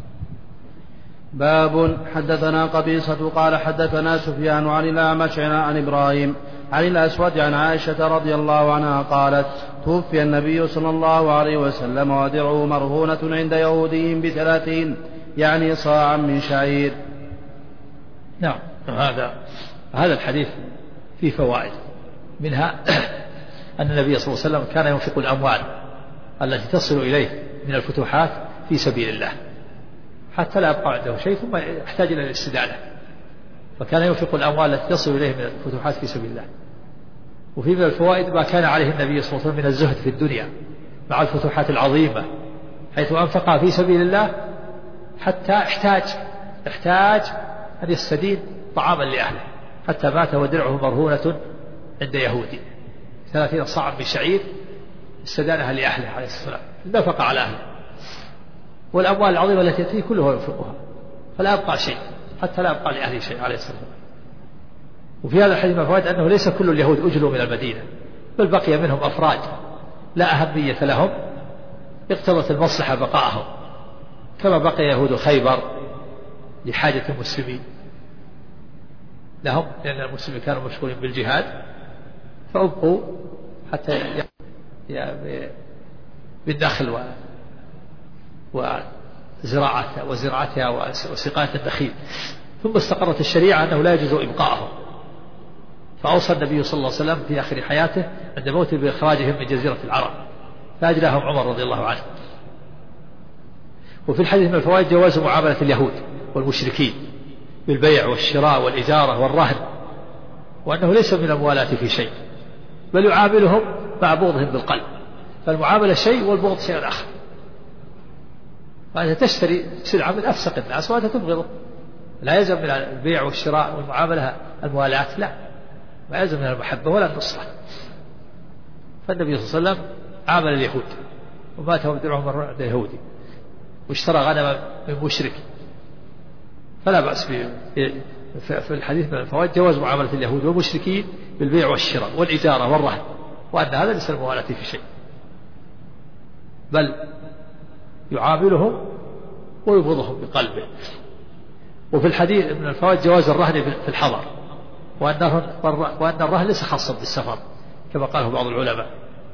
باب حدثنا قبيصة قال حدثنا سفيان عن الأعمش عن إبراهيم عن الأسود عن عائشة رضي الله عنها قالت توفي النبي صلى الله عليه وسلم ودرعه مرهونة عند يهودي ب30 يعني صاعا من شعير. نعم. هذا الحديث فيه فوائد، منها أن النبي صلى الله عليه وسلم كان ينفق الأموال التي تصل إليه من الفتوحات في سبيل الله حتى لا يبقى عنده شيء ثم يحتاج إلى الاستدانة، فكان ينفق الأموال التي تصل إليه من الفتوحات في سبيل الله. وفي من الفوائد ما كان عليه النبي صلى الله عليه وسلم من الزهد في الدنيا مع الفتوحات العظيمة، حيث أنفقها في سبيل الله حتى احتاج أن يستدين طعاما لأهله، حتى مات ودرعه مرهونة عند يهودي 30 صاعا من شعير استدانها لأهله عليه الصلاة والسلام، نفق على أهله. والأموال العظيمة التي تأتيه كلها ينفقها فلا يبقى شيء حتى لا يبقى لأهله شيء عليه الصلاة والسلام. وفي هذا الحديث فوائد أنه ليس كل اليهود أجلوا من المدينة، بل بقي منهم أفراد لا أهمية لهم اقتضت المصلحة بقائهم، كما بقي يهود خيبر لحاجة المسلمين لهم، لأن المسلمين كانوا مشغولين بالجهاد فأبقوا حتى بالدخل وزراعتها وسقاية النخيل. ثم استقرت الشريعة أنه لا يجوز إبقاءهم، فأوصى النبي صلى الله عليه وسلم في آخر حياته عند موته بإخراجهم من جزيرة العرب، فأجلاهم عمر رضي الله عنه. وفي الحديث من الفوائد جواز معاملة اليهود والمشركين بالبيع والشراء والإجارة والرهن، وأنه ليس من الموالاة في شيء، بل يعاملهم مع بغضهم بالقلب، فالمعاملة شيء والبغض شيء آخر. فأنت تشتري سلعة من أفسق الناس وأنت تبغضه، لا يلزم من البيع والشراء والمعاملة الموالاة، لا، ما يلزم من المحبة ولا النصرة. فالنبي صلى الله عليه وسلم عامل اليهود ومات ودرعه مرة عند يهودي واشترى غنما من مشرك، فلا بأس في الحديث من الفوائد جواز معاملة اليهود والمشركين بالبيع والشراء والإجارة والرهن، وأن هذا ليس الموالاة في شيء، بل يعاملهم ويبغضهم بقلبه. وفي الحديث من الفوائد جواز الرهن في الحضر، وأن الرهن ليس خاصا بالسفر كما قاله بعض العلماء.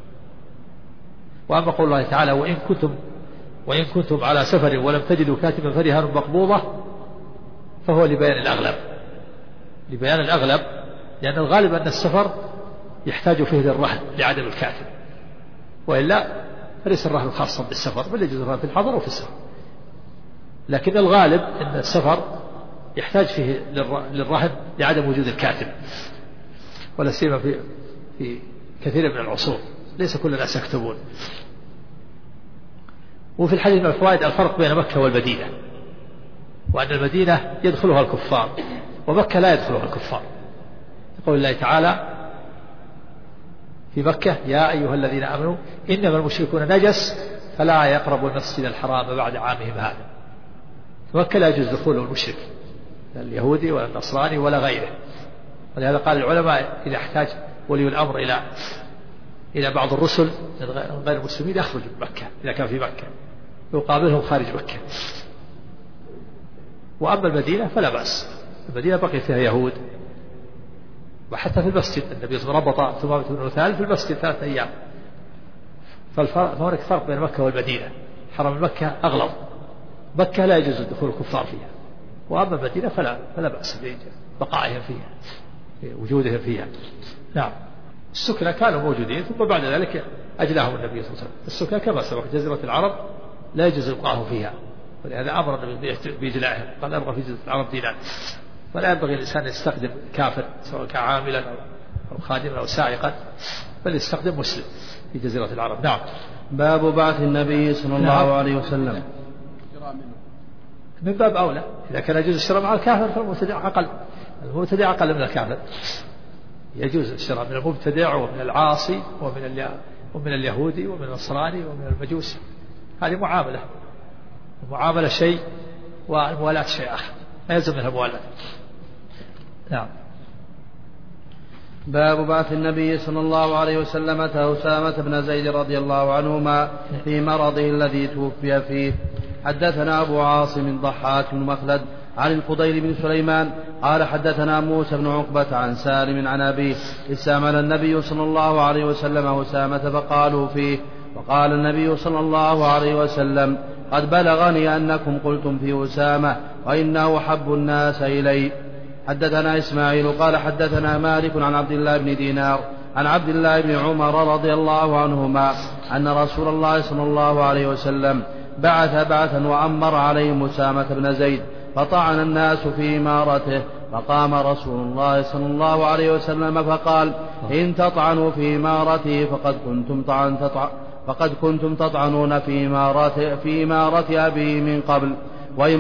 وأما قول الله تعالى وإن كنتم على سفر ولم تجدوا كاتبا فرهان مقبوضة، فهو لبيان الأغلب، لأن الغالب أن السفر يحتاج فيه للرهن لعدم الكاتب، وإلا فليس الرهن خاصا بالسفر، بل يجوز الرهن في الحضر وفي السفر. لكن الغالب أن السفر يحتاج فيه للرهن لعدم وجود الكاتب، ولا سيما في كثير من العصور ليس كل الناس يكتبون. وفي الحديث من الفوائد الفرق بين مكة والمدينة، وأن المدينة يدخلها الكفار ومكة لا يدخلها الكفار. يقول الله تعالى في مكة يا أيها الذين آمنوا إنما المشركون نجس فلا يقربوا المسجد الحرام بعد عامهم هذا. في مكة لا يجوز دخول المشرك، لا اليهودي ولا النصراني ولا غيره. ولهذا قال العلماء إذا احتاج ولي الأمر إلى بعض الرسل غير المسلمين يخرج من مكة إذا كان في مكة يقابلهم خارج مكة. وأما المدينة فلا بأس، المدينة بقي فيها يهود، وحتى في المسجد النبي ربط ثمامة بن أثال في المسجد 3 أيام. فهناك فرق بين مكة والمدينة. حرم مكة أغلظ، مكة لا يجوز دخول الكفار فيها، وأما المدينة فلا بأس ببقائهم فيها، وجودهم فيها. نعم. السكنى كانوا موجودين ثم بعد ذلك أجلاهم النبي صلى الله عليه وسلم. السكنى كما سبق جزيرة العرب لا يجوز إبقاءهم فيها، ولهذا أمر النبي بإجلائهم، قال أبقى في جزيرة العرب دينار. فلا ينبغي الإنسان أن يستخدم كافر سواء كان عاملا أو خادما أو سائقا، بل يستخدم مسلم في جزيرة العرب. نعم. باب بعث النبي صلى الله عليه وسلم. من باب أولى، إذا كان يجوز الشراء مع الكافر فالمبتدع أقل، المبتدع أقل من الكافر. يجوز الشراء من المبتدع ومن العاصي ومن اليهودي ومن النصراني ومن المجوسي. هذه معاملة، المعاملة شيء والموالاة شيء آخر، لا يلزم منها موالاة. نعم. باب بعث النبي صلى الله عليه وسلم أسامة بن زيد رضي الله عنهما في مرضه الذي توفي فيه. حدثنا أبو عاصم ضحاك بن مخلد عن الفضيل بن سليمان قال حدثنا موسى بن عقبة عن سالم عن أبيه استعمل النبي صلى الله عليه وسلم أسامة فقالوا فيه، وقال النبي صلى الله عليه وسلم قد بلغني أنكم قلتم في أسامة وإنه أحب الناس إلي. حدثنا إسماعيل قال حدثنا مالك عن عبد الله بن دينار عن عبد الله بن عمر رضي الله عنهما أن رسول الله صلى الله عليه وسلم بعث بعثا وأمر عليهم أسامة بن زيد فطعن الناس في إمارته، فقام رسول الله صلى الله عليه وسلم فقال إن تطعنوا في إمارته فقد كنتم تطعنون في إمارة أبي من قبل، وإيم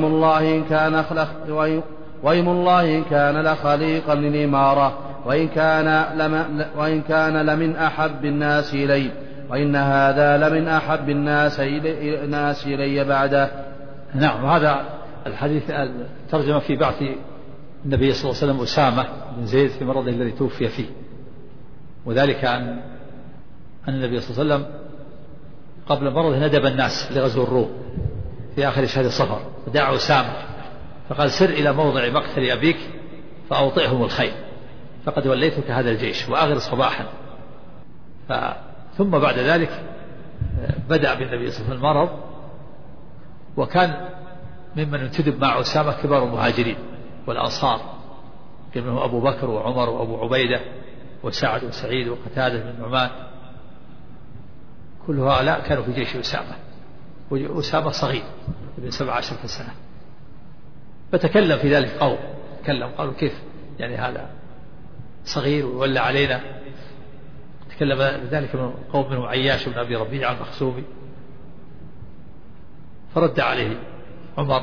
الله إن كان لخليقا للإمارة وإن كان لمن أحب الناس إلي، وإن هذا لمن أحب الناس إلي بعده. نعم. هذا الحديث الترجمة في بعث النبي صلى الله عليه وسلم أسامة بن زيد في مرضه الذي توفي فيه، وذلك أن النبي صلى الله عليه وسلم قبل مرضه ندب الناس لغزو الروم في آخر شهر صفر، فدعا أسامة فقال سر إلى موضع مقتل أبيك فأوطئهم الخيل فقد وليتك هذا الجيش وأغر صباحا. ثم بعد ذلك بدأ بالنبي صلى الله عليه وسلم المرض، وكان ممن انتدب مع أسامة كبار المهاجرين والأنصار، منهم أبو بكر وعمر وأبو عبيدة وسعد وسعيد وقتادة بن نعمان، كل هؤلاء كانوا في جيش أسامة، وأسامة صغير ابن 17 سنة. فتكلم في ذلك قوم، قالوا كيف يعني هذا صغير وولى علينا. تكلم ذلك من قوم منهم عياش بن أبي ربيعة المخزومي، فرد عليه عمر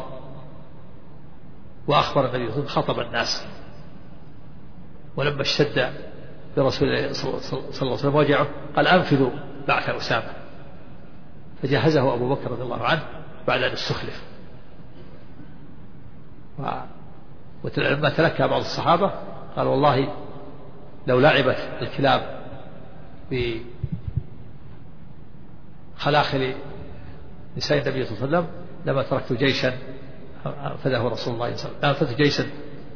وأخبر النبي صلى الله عليه وسلم خطب الناس. ولما اشتد برسول الله صلى الله عليه وسلم وجعه قال أنفذوا بعث أسامة، فجهزه أبو بكر رضي الله عنه بعد أن استخلف. ولما تلكى بعض الصحابة قال والله لو لعبت الكلاب بخلاخل نساء النبي صلى الله عليه وسلم لما تركت جيشا أنفذه رسول الله صلى الله عليه وسلم،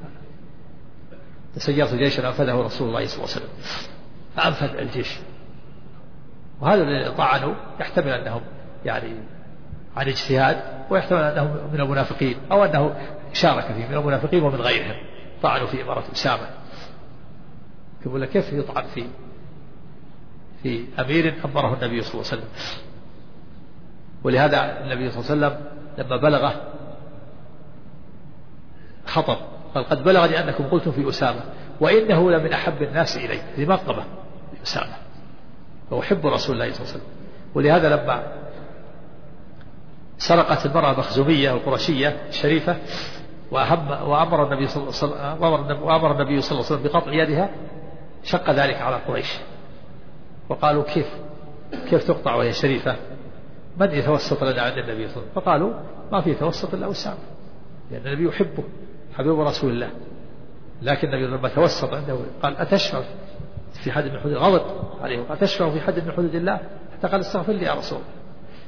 تسيرت جيشا أنفذه رسول الله صلى الله عليه وسلم، فأنفذ الجيش. وهذا الذي طعنوا يحتمل أنهم يعني عن اجتهاد، ويحتمل أنهم من المنافقين، أو أنه شارك فيه من المنافقين ومن غيرهم، طعنوا في إمارة أسامة. يقول لك كيف يطعن في أمير أمره النبي صلى الله عليه وسلم؟ ولهذا النبي صلى الله عليه وسلم لما بلغه خطب قال قد بلغني أنكم قلتم في أسامة وإنه لمن أحب الناس إلي، هذه منقبة أسامة، وأحب رسول الله صلى الله عليه وسلم. ولهذا لما سرقت المرأة المخزومية القرشية الشريفة وأمر النبي صلى الله عليه وسلم بقطع يدها، شق ذلك على قريش، وقالوا كيف تقطع وهي شريفة؟ من يتوسط لنا عند النبي صلى الله عليه وسلم؟ فقالوا ما في توسط إلا أسامة، لأن النبي يحبه حبيب رسول الله. لكن النبي لما توسط عنده قال أتشعر في حد من حدود غضب عليه وقال تشفع في حد من حدود الله، حتى قال استغفر لي يا رسول الله.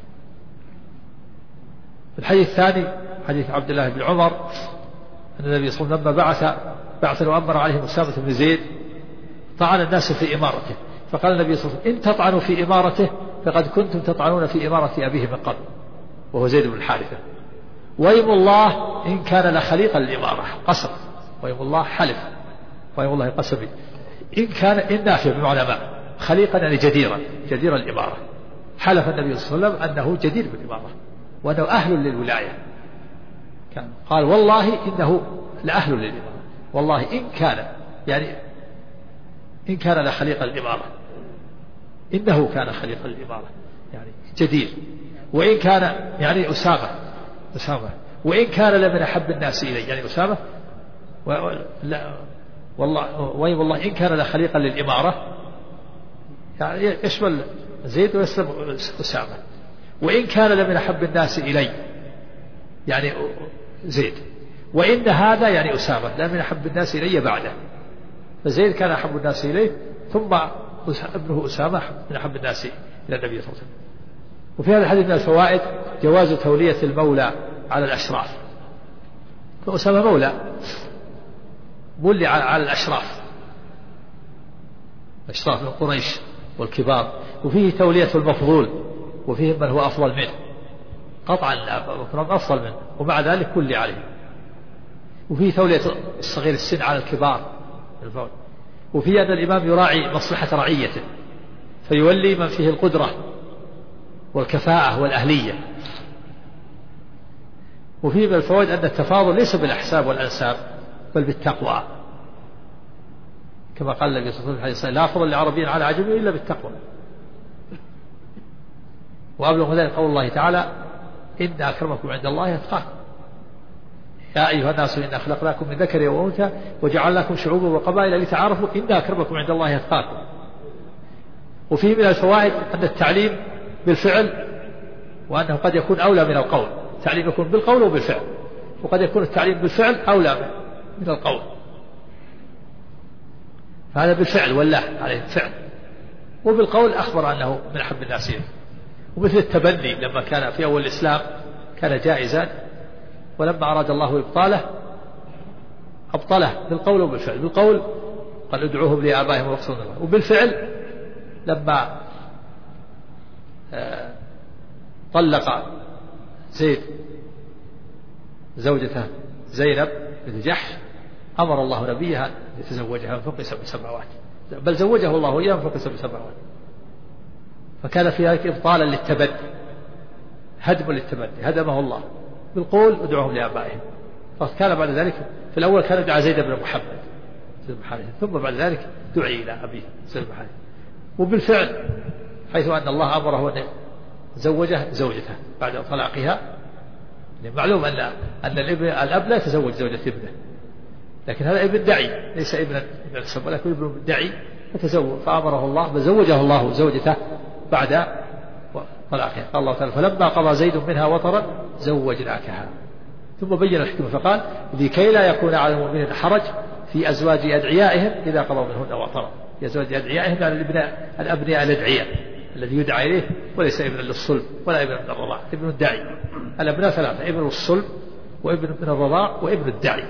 الحديث الثاني حديث عبد الله بن عمر أن النبي صلى الله عليه وسلم لما بعث وأمر عليه أسامة بن زيد طعن الناس في إمارته، فقال النبي صلى الله عليه وسلم إن تطعنوا في إمارته فقد كنتم تطعنون في إمارة أبيه من قبل وهو زيد بن الحارثة. ويم الله إن كان لخليقا للإمارة، قسم، ويم الله حلف، ويم الله قسم، إن كان إن نافع بمعنى ما، خليقا يعني جديرا الإمارة. حلف النبي صلى الله عليه وسلم أنه جدير بالإمارة وأنه أهل للولاية. قال والله إنه لأهل للإمارة، والله إن كان يعني إن كان لخليقا للإمارة، إنه كان خليقا للإمارة يعني جدير، وإن كان يعني أسامة، وإن كان لمن أحب الناس إلي يعني أسامة، والله إن كان لخليقا للإمارة يعني يشمل زيد ويسلم أسامة، وإن كان لمن أحب الناس إلي يعني زيد، وإن هذا يعني أسامة لمن أحب الناس إلي بعده، فزيد كان أحب الناس إليه ثم ابنه أسامة من أحب الناس إلى النبي صلى الله عليه وسلم. وفي هذا الحديث من الفوائد جواز تولية المولى على الأشراف، فأسامة مولى مولي على الأشراف من قريش والكبار، وفيه تولية المفضول وفيه من هو أفضل منه، قطعا أفضل منه ومع ذلك كل عليه، وفيه تولية الصغير السن على الكبار، وفيه أن الإمام يراعي مصلحة رعيته فيولي من فيه القدرة والكفاءة والأهلية. وفيه من الفوائد أن التفاضل ليس بالأحساب والأنساب بل بالتقوى، كما قال النبي صلى الله عليه وسلم لا فضل لعربي على عجمي إلا بالتقوى. وأبلغ ذلك قول الله تعالى إن أكرمكم عند الله أتقاكم، يا أيها الناس إنا خلقناكم من ذكر وأنثى وجعلناكم شعوبا وقبائل لتعارفوا إن أكرمكم عند الله أتقاكم. وفيه من الفوائد أن التعليم بالفعل وأنه قد يكون أولى من القول، التعليم يكون بالقول وبالفعل، وقد يكون التعليم بالفعل أولى من القول، فهذا بالفعل والله عليه الفعل، وبالقول أخبر أنه من أحب الناس إليه. ومثل التبني لما كان في أول الإسلام كان جائزا، ولما أراد الله إبطاله أبطله بالقول وبالفعل. بالقول قال ادعوهم لآبائهم واقصدوا الله، وبالفعل لما طلق زيد زوجته زينب بنت جحش أمر الله نبيها أن يتزوجها من فوق 7 سماوات، بل زوجه الله إياه من فوق 7 سماوات، فكان في ذلك إبطالا للتبني، هدم للتبني، هدمه الله بالقول ادعوهم لآبائهم. فكان بعد ذلك في الأول كان يدعى زيد بن محمد ثم بعد ذلك دعي إلى أبيه زيد بن حارثة. وبالفعل حيث أن الله أمره أن زوجه زوجته بعد طلاقها، معلوم أن الأب لا يتزوج زوجة ابنه، لكن هذا ابن دعي ليس ابن السب ولكن ابن دعي فتزوج، فأمره الله فزوجه الله زوجته بعد طلاقها. قال الله تعالى فلما قضى زيد منها وطرا زوجناكها، ثم بين الحكمة فقال لكي لا يكون على المؤمنين حرج في أزواج أدعيائهم إذا قضوا منهن وطرا، في أزواج أدعيائهم يعني الأبناء الأدعياء الذي يدعى إليه وليس ابن للصلب ولا ابن من الرضاع، ابن الدعي. الأبناء 3، ابن الصلب وابن من الرضاع وابن الدعي.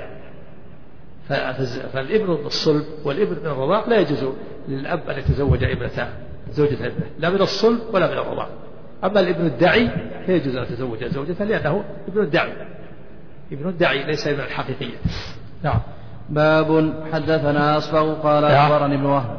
فالابن الصلب والابن من الرضاع لا يجوز للأب أن يتزوج زوجة ابنه لا من الصلب ولا من الرضاع. أما الابن الدعي يجوز أن يتزوج زوجته لأنه ابن الدعي ليس ابن الحقيقية. نعم. باب حدثنا أصبغ قال أخبرني ابن وهب.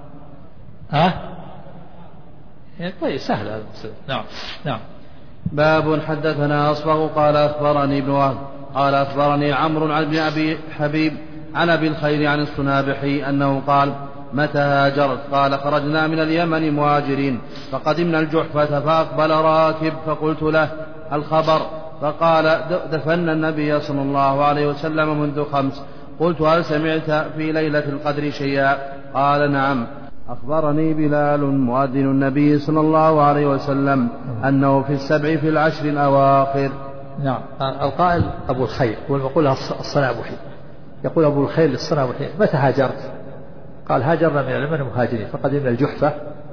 طيب سهل هذا. نعم. باب حدثنا أصبغ قال أخبرني ابن وهب قال أخبرني عمرو عن ابن أبي حبيب عن أبي الخير عن الصنابحي أنه قال متى هاجرت؟ قال خرجنا من اليمن مهاجرين فقدمنا الجحفة فأقبل راكب فقلت له الخبر؟ فقال دفن النبي صلى الله عليه وسلم منذ 5. قلت هل سمعت في ليلة القدر شيئا؟ قال نعم. أخبرني بلال مؤذن النبي صلى الله عليه وسلم أنه في 7 في العشر الأواخر. نعم. القائل أبو الخير والمقول الصنابحي، يقول أبو الخير للصنابحي متى هاجرت؟ قال هاجرنا من اليمن مهاجرين فقدمنا الجحفة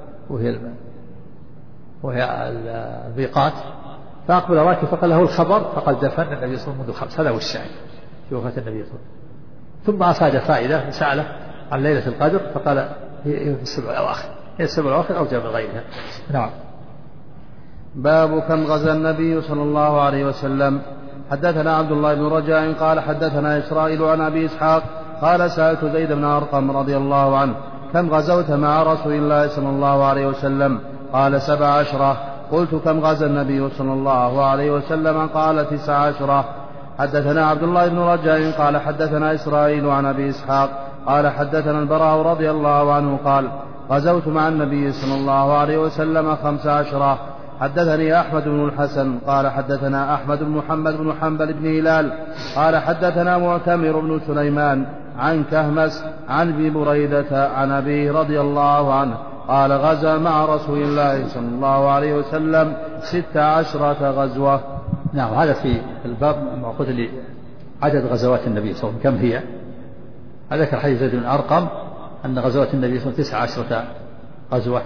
وهي الميقات، فأقبل راكب فقال له الخبر فقد دفن النبي صلى الله عليه وسلم منذ 5. هذا هو الشاهد في وفاة النبي صلى الله عليه وسلم. ثم أفاد فائدة سأله عن ليلة القدر فقال هي في السبع الأواخر، هي السبع الأواخر أو جاء من غيرها. نعم. باب كم غزا النبي صلى الله عليه وسلم. حدثنا عبد الله بن رجاء قال حدثنا إسرائيل عن أبي إسحاق قال سألت زيد بن أرقم رضي الله عنه كم غزوت مع رسول الله صلى الله عليه وسلم؟ قال 17. قلت كم غزا النبي صلى الله عليه وسلم؟ قال 19. حدثنا عبد الله بن رجاء قال حدثنا إسرائيل عن أبي إسحاق قال حدثنا البراء رضي الله عنه قال غزوت مع النبي صلى الله عليه وسلم 15. حدثني أحمد بن الحسن قال حدثنا أحمد بن محمد بن حنبل بن هلال قال حدثنا معتمر بن سليمان عن كهمس عن ابي بريدة عن أبيه رضي الله عنه قال غزا مع رسول الله صلى الله عليه وسلم 16 غزوة. نعم. هذا في الباب المعقود لي عدد غزوات النبي صلى الله عليه وسلم كم هي. ذكر حديث زيد بن أرقم أن غزوات النبي صلى الله عليه وسلم 19 غزوة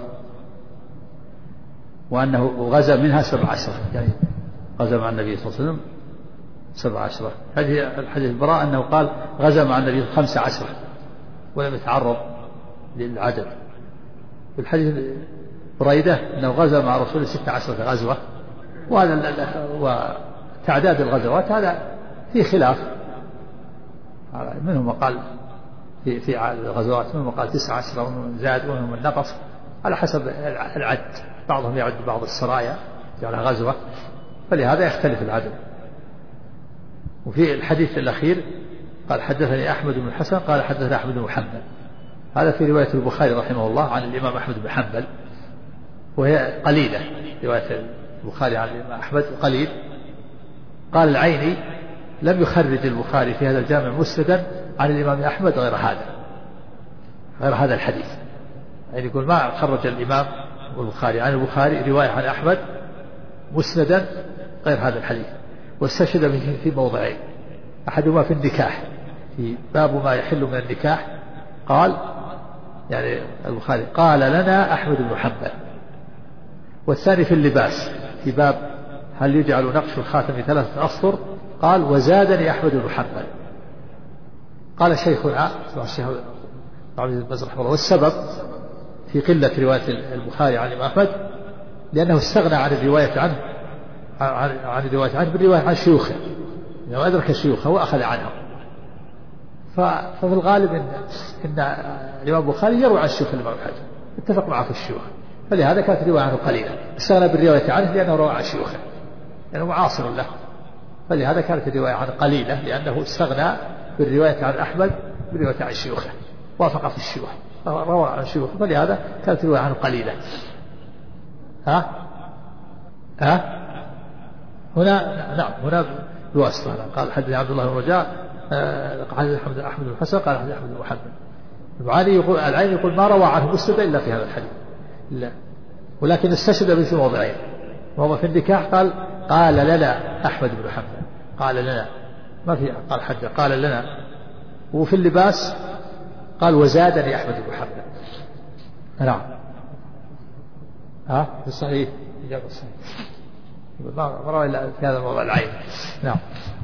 وأنه غزا منها 17 يعني غزا مع النبي صلى الله عليه وسلم 17. هذه الحديث البراء أنه قال غزا مع النبي 15 ولم يتعرض للعدد. في الحديث بريدة أنه غزا مع رسول 16 غزوة، وتعداد الغزوات هذا في خلاف، منهم قال في الغزوات منهم قال 19 ومنهم زاد ومنهم النقص على حسب العد، بعضهم يعد بعض السرايا على غزوة فلهذا يختلف العدد. وفي الحديث الأخير قال حدثني أحمد بن الحسن قال حدثنا أحمد بن محمد، هذا في رواية البخاري رحمه الله عن الإمام أحمد بن حنبل وهي قليلة، رواية البخاري عن الإمام أحمد قليل. قال العيني لم يخرج البخاري في هذا الجامع مسندا عن الإمام أحمد غير هذا الحديث، يعني يقول ما خرج الإمام البخاري عن البخاري رواية عن أحمد مسندا غير هذا الحديث، واستشهد به في موضعين، أحدهما في النكاح في باب ما يحل من النكاح قال يعني البخاري قال لنا أحمد بن حنبل، والثاني في اللباس في باب هل يجعل نقش الخاتم 3 أسطر قال وزادني أحمد بن حنبل. قال شيخنا الشيخ عبد البزر رحمه الله والسبب في قلة رواية البخاري عن الإمام أحمد لأنه استغنى عن الرواية عنه بالرواية عن شيوخه، لأنه أدرك شيوخه وأخذ عنهم. ففي الغالب إن الإمام البخاري يروي عن الشيوخ الإمام أحمد اتفق معه في الشيوخ، فلهذا كانت الرواية عنه قليلة، استغنى بالرواية عنه لأنه روى عن شيوخه لأنه معاصر له، فلهذا كانت الرواية عنه قليلة لأنه استغنى بالرواية عن أحمد بالرواية عن شيوخه وافق في الشيوخ روى عن شيوخه، فلهذا كانت الرواية عنه قليلة. هنا بواسطة قال حدثني عبد الله بن رجاء قال أحمد بن حسن قال حدثني أحمد بن محمد. العين يقول ما روى عنه مسند إلا في هذا الحديث لا، ولكن استشهد به في موضعين، وهو في النكاح قال لنا أحمد بن محمد قال لنا ما في قال حد قال لنا، وفي اللباس قال وزادني أحمد بن محمد. نعم. في الصحيح إجابة الصحيح ما روى إلا في هذا الموضع العين. نعم.